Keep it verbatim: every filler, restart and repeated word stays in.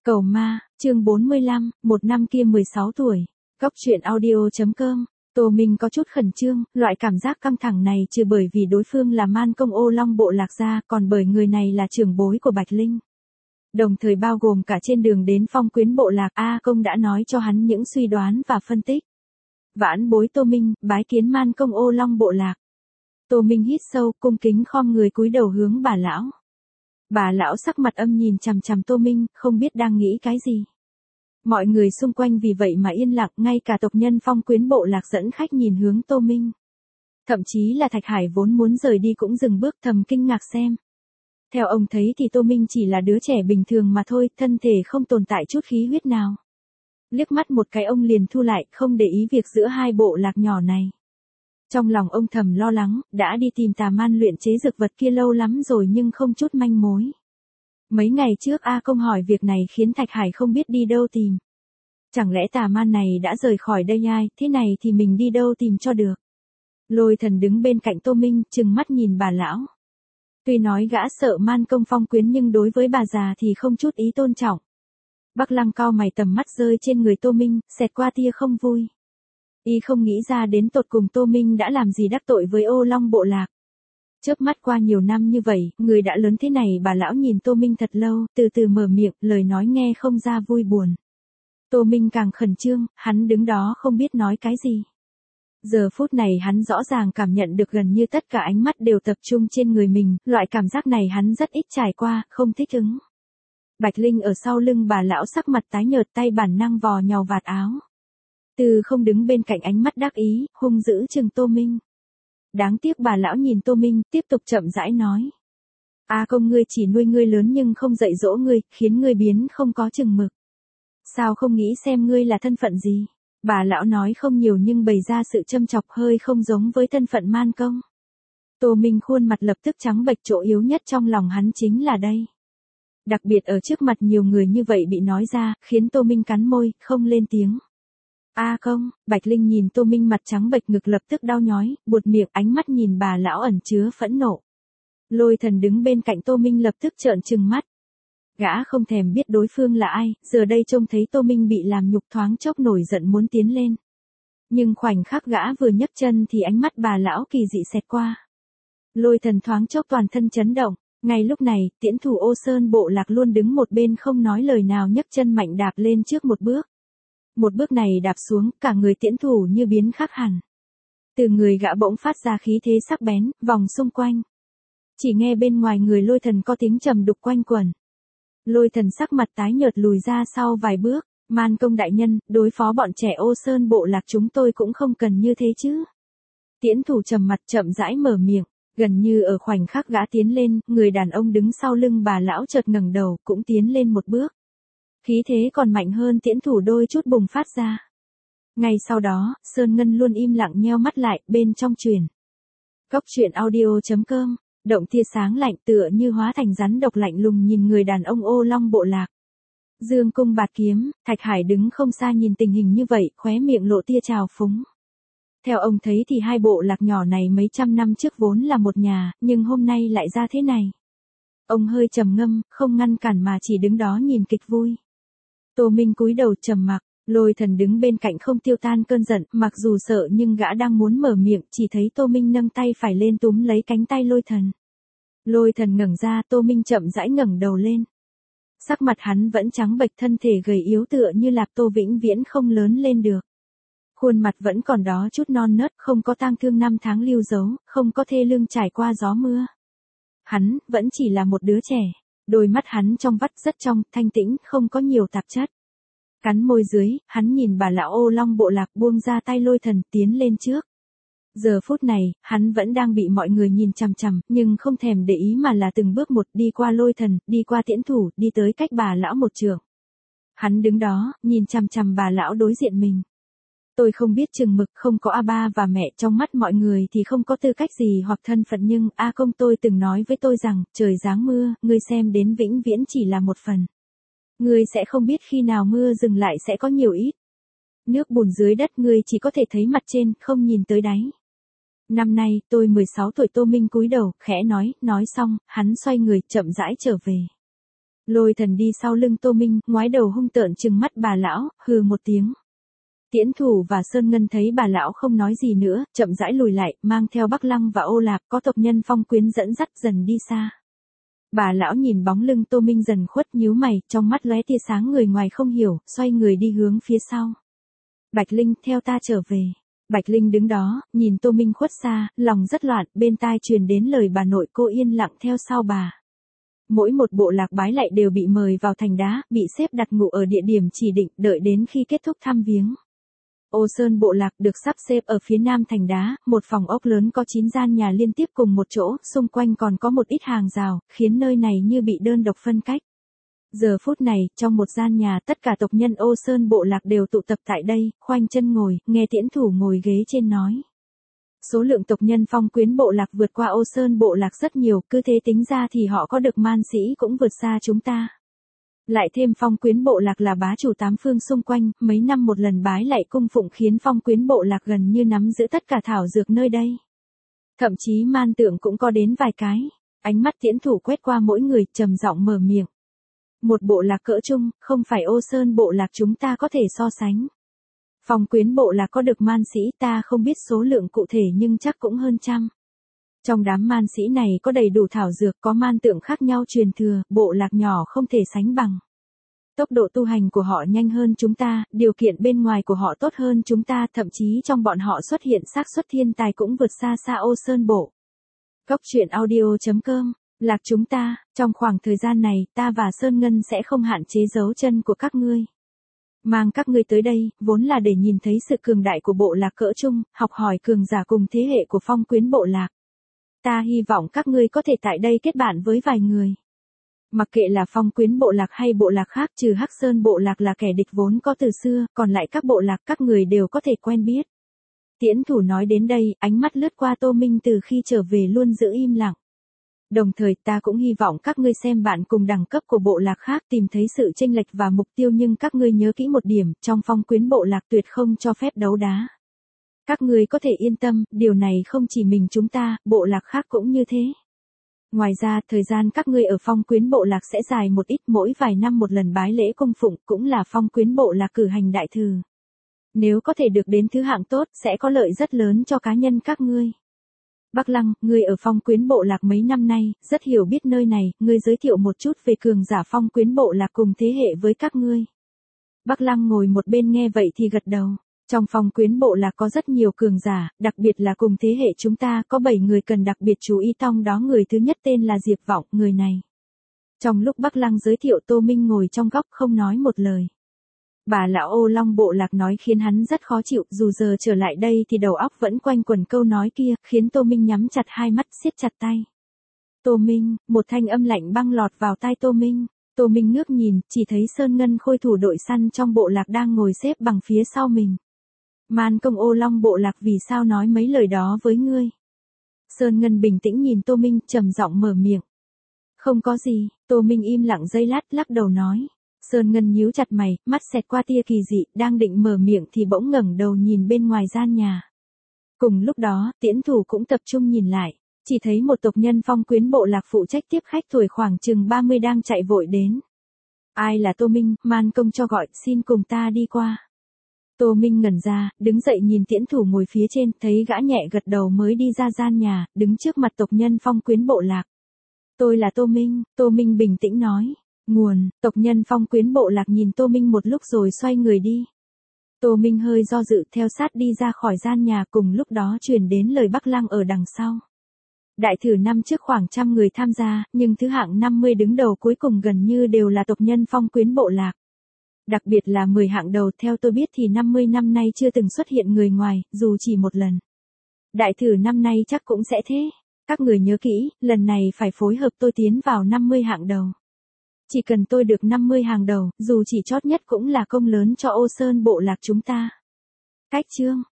Cầu ma, chương bốn mươi lăm, một năm kia mười sáu tuổi. Góc truyện audio.com. Tô Minh có chút khẩn trương, loại cảm giác căng thẳng này trừ bởi vì đối phương là man công ô long bộ lạc gia, còn bởi người này là trưởng bối của Bạch Linh. Đồng thời bao gồm cả trên đường đến Phong Quyến bộ lạc, A Công đã nói cho hắn những suy đoán và phân tích. Vãn bối Tô Minh, bái kiến man công ô long bộ lạc. Tô Minh hít sâu, cung kính khom người cúi đầu hướng bà lão. Bà lão sắc mặt âm nhìn chằm chằm Tô Minh, không biết đang nghĩ cái gì. Mọi người xung quanh vì vậy mà yên lặng, ngay cả tộc nhân Phong Quyến bộ lạc dẫn khách nhìn hướng Tô Minh. Thậm chí là Thạch Hải vốn muốn rời đi cũng dừng bước thầm kinh ngạc xem. Theo ông thấy thì Tô Minh chỉ là đứa trẻ bình thường mà thôi, thân thể không tồn tại chút khí huyết nào. Liếc mắt một cái ông liền thu lại, không để ý việc giữa hai bộ lạc nhỏ này. Trong lòng ông thầm lo lắng, đã đi tìm tà man luyện chế dược vật kia lâu lắm rồi nhưng không chút manh mối. Mấy ngày trước A Công hỏi việc này khiến Thạch Hải không biết đi đâu tìm. Chẳng lẽ tà man này đã rời khỏi đây ai, thế này thì mình đi đâu tìm cho được. Lôi Thần đứng bên cạnh Tô Minh, trừng mắt nhìn bà lão. Tuy nói gã sợ man công Phong Quyến nhưng đối với bà già thì không chút ý tôn trọng. Bắc Lăng cau mày tầm mắt rơi trên người Tô Minh, xẹt qua tia không vui. Y không nghĩ ra đến tột cùng Tô Minh đã làm gì đắc tội với ô long bộ lạc. Chớp mắt qua nhiều năm như vậy, người đã lớn thế này bà lão nhìn Tô Minh thật lâu, từ từ mở miệng, lời nói nghe không ra vui buồn. Tô Minh càng khẩn trương, hắn đứng đó không biết nói cái gì. Giờ phút này hắn rõ ràng cảm nhận được gần như tất cả ánh mắt đều tập trung trên người mình, loại cảm giác này hắn rất ít trải qua, không thích ứng. Bạch Linh ở sau lưng bà lão sắc mặt tái nhợt, tay bản năng vò nhàu vạt áo. Từ không đứng bên cạnh ánh mắt đắc ý, hung dữ chừng Tô Minh. Đáng tiếc bà lão nhìn Tô Minh, tiếp tục chậm rãi nói. A Công ngươi chỉ nuôi ngươi lớn nhưng không dạy dỗ ngươi, khiến ngươi biến không có chừng mực. Sao không nghĩ xem ngươi là thân phận gì? Bà lão nói không nhiều nhưng bày ra sự châm chọc hơi không giống với thân phận man công. Tô Minh khuôn mặt lập tức trắng bệch, chỗ yếu nhất trong lòng hắn chính là đây. Đặc biệt ở trước mặt nhiều người như vậy bị nói ra, khiến Tô Minh cắn môi, không lên tiếng. A Công, Bạch Linh nhìn Tô Minh mặt trắng bệch, ngực lập tức đau nhói, buột miệng, ánh mắt nhìn bà lão ẩn chứa phẫn nộ. Lôi Thần đứng bên cạnh Tô Minh lập tức trợn trừng mắt. Gã không thèm biết đối phương là ai, giờ đây trông thấy Tô Minh bị làm nhục thoáng chốc nổi giận muốn tiến lên. Nhưng khoảnh khắc gã vừa nhấc chân thì ánh mắt bà lão kỳ dị xẹt qua. Lôi Thần thoáng chốc toàn thân chấn động, ngay lúc này, tiễn thủ Ô Sơn bộ lạc luôn đứng một bên không nói lời nào nhấc chân mạnh đạp lên trước một bước. Một bước này đạp xuống, cả người tiễn thủ như biến khác hẳn. Từ người gã bỗng phát ra khí thế sắc bén, vòng xung quanh. Chỉ nghe bên ngoài người Lôi Thần có tiếng trầm đục quanh quẩn. Lôi Thần sắc mặt tái nhợt lùi ra sau vài bước, man công đại nhân, đối phó bọn trẻ Ô Sơn bộ lạc chúng tôi cũng không cần như thế chứ. Tiễn thủ trầm mặt chậm rãi mở miệng, gần như ở khoảnh khắc gã tiến lên, người đàn ông đứng sau lưng bà lão chợt ngẩng đầu cũng tiến lên một bước. Khí thế còn mạnh hơn tiễn thủ đôi chút bùng phát ra. Ngay sau đó, Sơn Ngân luôn im lặng nheo mắt lại, bên trong truyền. Góc truyện audio.com. Động tia sáng lạnh tựa như hóa thành rắn độc lạnh lùng nhìn người đàn ông ô long bộ lạc. Dương cung bạt kiếm, Thạch Hải đứng không xa nhìn tình hình như vậy, khóe miệng lộ tia trào phúng. Theo ông thấy thì hai bộ lạc nhỏ này mấy trăm năm trước vốn là một nhà, nhưng hôm nay lại ra thế này. Ông hơi trầm ngâm, không ngăn cản mà chỉ đứng đó nhìn kịch vui. Tô Minh cúi đầu trầm mặc, Lôi Thần đứng bên cạnh không tiêu tan cơn giận, mặc dù sợ nhưng gã đang muốn mở miệng, chỉ thấy Tô Minh nâng tay phải lên túm lấy cánh tay Lôi Thần. Lôi Thần ngẩng ra, Tô Minh chậm rãi ngẩng đầu lên. Sắc mặt hắn vẫn trắng bệch, thân thể gầy yếu tựa như lạp tô vĩnh viễn không lớn lên được. Khuôn mặt vẫn còn đó chút non nớt, không có tang thương năm tháng lưu dấu, không có thê lương trải qua gió mưa. Hắn, vẫn chỉ là một đứa trẻ. Đôi mắt hắn trong vắt rất trong, thanh tĩnh, không có nhiều tạp chất. Cắn môi dưới, hắn nhìn bà lão ô long bộ lạc buông ra tay Lôi Thần tiến lên trước. Giờ phút này, hắn vẫn đang bị mọi người nhìn chằm chằm, nhưng không thèm để ý mà là từng bước một đi qua Lôi Thần, đi qua tiễn thủ, đi tới cách bà lão một trượng. Hắn đứng đó, nhìn chằm chằm bà lão đối diện mình. Tôi không biết chừng mực, không có A ba và mẹ trong mắt mọi người thì không có tư cách gì hoặc thân phận, nhưng A Công tôi từng nói với tôi rằng, trời giáng mưa, ngươi xem đến vĩnh viễn chỉ là một phần. Ngươi sẽ không biết khi nào mưa dừng lại sẽ có nhiều ít. Nước bùn dưới đất ngươi chỉ có thể thấy mặt trên, không nhìn tới đáy. Năm nay, tôi mười sáu tuổi. Tô Minh cúi đầu, khẽ nói, nói xong, hắn xoay người, chậm rãi trở về. Lôi Thần đi sau lưng Tô Minh, ngoái đầu hung tợn trừng mắt bà lão, hừ một tiếng. Tiễn Thủ và Sơn Ngân thấy bà lão không nói gì nữa, chậm rãi lùi lại, mang theo Bắc Lăng và Ô Lạp, có tộc nhân Phong Quyến dẫn dắt dần đi xa. Bà lão nhìn bóng lưng Tô Minh dần khuất, nhíu mày, trong mắt lóe tia sáng người ngoài không hiểu, xoay người đi hướng phía sau. Bạch Linh, theo ta trở về. Bạch Linh đứng đó, nhìn Tô Minh khuất xa, lòng rất loạn, bên tai truyền đến lời bà nội cô yên lặng theo sau bà. Mỗi một bộ lạc bái lạy đều bị mời vào thành đá, bị xếp đặt ngủ ở địa điểm chỉ định, đợi đến khi kết thúc thăm viếng. Ô Sơn bộ lạc được sắp xếp ở phía nam thành đá, một phòng ốc lớn có chín gian nhà liên tiếp cùng một chỗ, xung quanh còn có một ít hàng rào, khiến nơi này như bị đơn độc phân cách. Giờ phút này, trong một gian nhà, tất cả tộc nhân Ô Sơn bộ lạc đều tụ tập tại đây, khoanh chân ngồi, nghe Tiễn Thủ ngồi ghế trên nói. Số lượng tộc nhân Phong Quyến bộ lạc vượt qua Ô Sơn bộ lạc rất nhiều, cứ thế tính ra thì họ có được man sĩ cũng vượt xa chúng ta. Lại thêm Phong Quyến bộ lạc là bá chủ tám phương xung quanh, mấy năm một lần bái lạy cung phụng khiến Phong Quyến bộ lạc gần như nắm giữ tất cả thảo dược nơi đây. Thậm chí man tượng cũng có đến vài cái. Ánh mắt Tiễn Thủ quét qua mỗi người, trầm giọng mở miệng. Một bộ lạc cỡ trung, không phải Ô Sơn bộ lạc chúng ta có thể so sánh. Phong Quyến bộ lạc có được man sĩ, ta không biết số lượng cụ thể nhưng chắc cũng hơn trăm. Trong đám man sĩ này có đầy đủ thảo dược, có man tượng khác nhau truyền thừa, bộ lạc nhỏ không thể sánh bằng. Tốc độ tu hành của họ nhanh hơn chúng ta, điều kiện bên ngoài của họ tốt hơn chúng ta, thậm chí trong bọn họ xuất hiện xác suất thiên tài cũng vượt xa xa Ô Sơn bộ. Cốc truyện audio chấm com, lạc chúng ta, trong khoảng thời gian này, ta và Sơn Ngân sẽ không hạn chế dấu chân của các ngươi. Mang các ngươi tới đây, vốn là để nhìn thấy sự cường đại của bộ lạc cỡ trung, học hỏi cường giả cùng thế hệ của Phong Quyến bộ lạc. Ta hy vọng các ngươi có thể tại đây kết bạn với vài người. Mặc kệ là Phong Quyến bộ lạc hay bộ lạc khác, trừ Hắc Sơn bộ lạc là kẻ địch vốn có từ xưa, còn lại các bộ lạc các người đều có thể quen biết. Tiễn Thủ nói đến đây, ánh mắt lướt qua Tô Minh từ khi trở về luôn giữ im lặng. Đồng thời ta cũng hy vọng các ngươi xem bạn cùng đẳng cấp của bộ lạc khác tìm thấy sự chênh lệch và mục tiêu, nhưng các ngươi nhớ kỹ một điểm, trong Phong Quyến bộ lạc tuyệt không cho phép đấu đá. Các ngươi có thể yên tâm, điều này không chỉ mình chúng ta, bộ lạc khác cũng như thế. Ngoài ra, thời gian các ngươi ở Phong Quyến bộ lạc sẽ dài một ít, mỗi vài năm một lần bái lễ cung phụng, cũng là Phong Quyến bộ lạc cử hành đại thử. Nếu có thể được đến thứ hạng tốt, sẽ có lợi rất lớn cho cá nhân các ngươi. Bắc Lăng, ngươi ở Phong Quyến bộ lạc mấy năm nay, rất hiểu biết nơi này, ngươi giới thiệu một chút về cường giả Phong Quyến bộ lạc cùng thế hệ với các ngươi. Bắc Lăng ngồi một bên nghe vậy thì gật đầu. Trong Phong Quyến bộ lạc có rất nhiều cường giả, đặc biệt là cùng thế hệ chúng ta, có bảy người cần đặc biệt chú ý, trong đó người thứ nhất tên là Diệp Vọng, người này. Trong lúc Bắc Lăng giới thiệu, Tô Minh ngồi trong góc không nói một lời. Bà lão Ô Long bộ lạc nói khiến hắn rất khó chịu, dù giờ trở lại đây thì đầu óc vẫn quanh quẩn câu nói kia, khiến Tô Minh nhắm chặt hai mắt, siết chặt tay. Tô Minh, một thanh âm lạnh băng lọt vào tai Tô Minh. Tô Minh ngước nhìn, chỉ thấy Sơn Ngân khôi thủ đội săn trong bộ lạc đang ngồi xếp bằng phía sau mình. Man công Ô Long bộ lạc vì sao nói mấy lời đó với ngươi? Sơn Ngân bình tĩnh nhìn Tô Minh, trầm giọng mở miệng. Không có gì, Tô Minh im lặng giây lát, lắc đầu nói. Sơn Ngân nhíu chặt mày, mắt xẹt qua tia kỳ dị, đang định mở miệng thì bỗng ngẩng đầu nhìn bên ngoài gian nhà. Cùng lúc đó, Tiễn Thủ cũng tập trung nhìn lại, chỉ thấy một tộc nhân Phong Quyến bộ lạc phụ trách tiếp khách tuổi khoảng chừng ba mươi đang chạy vội đến. Ai là Tô Minh, man công cho gọi, xin cùng ta đi qua. Tô Minh ngẩn ra, đứng dậy nhìn Tiễn Thủ ngồi phía trên, thấy gã nhẹ gật đầu mới đi ra gian nhà, đứng trước mặt tộc nhân Phong Quyến bộ lạc. Tôi là Tô Minh, Tô Minh bình tĩnh nói. Nguồn, tộc nhân Phong Quyến bộ lạc nhìn Tô Minh một lúc rồi xoay người đi. Tô Minh hơi do dự, theo sát đi ra khỏi gian nhà, cùng lúc đó truyền đến lời Bắc Lăng ở đằng sau. Đại thử năm trước khoảng trăm người tham gia, nhưng thứ hạng năm mươi đứng đầu cuối cùng gần như đều là tộc nhân Phong Quyến bộ lạc. Đặc biệt là mười hạng đầu, theo tôi biết thì năm mươi năm nay chưa từng xuất hiện người ngoài, dù chỉ một lần. Đại thử năm nay chắc cũng sẽ thế. Các người nhớ kỹ, lần này phải phối hợp tôi tiến vào năm mươi hạng đầu. Chỉ cần tôi được năm mươi hàng đầu, dù chỉ chót nhất cũng là công lớn cho Ô Sơn bộ lạc chúng ta. Cách chương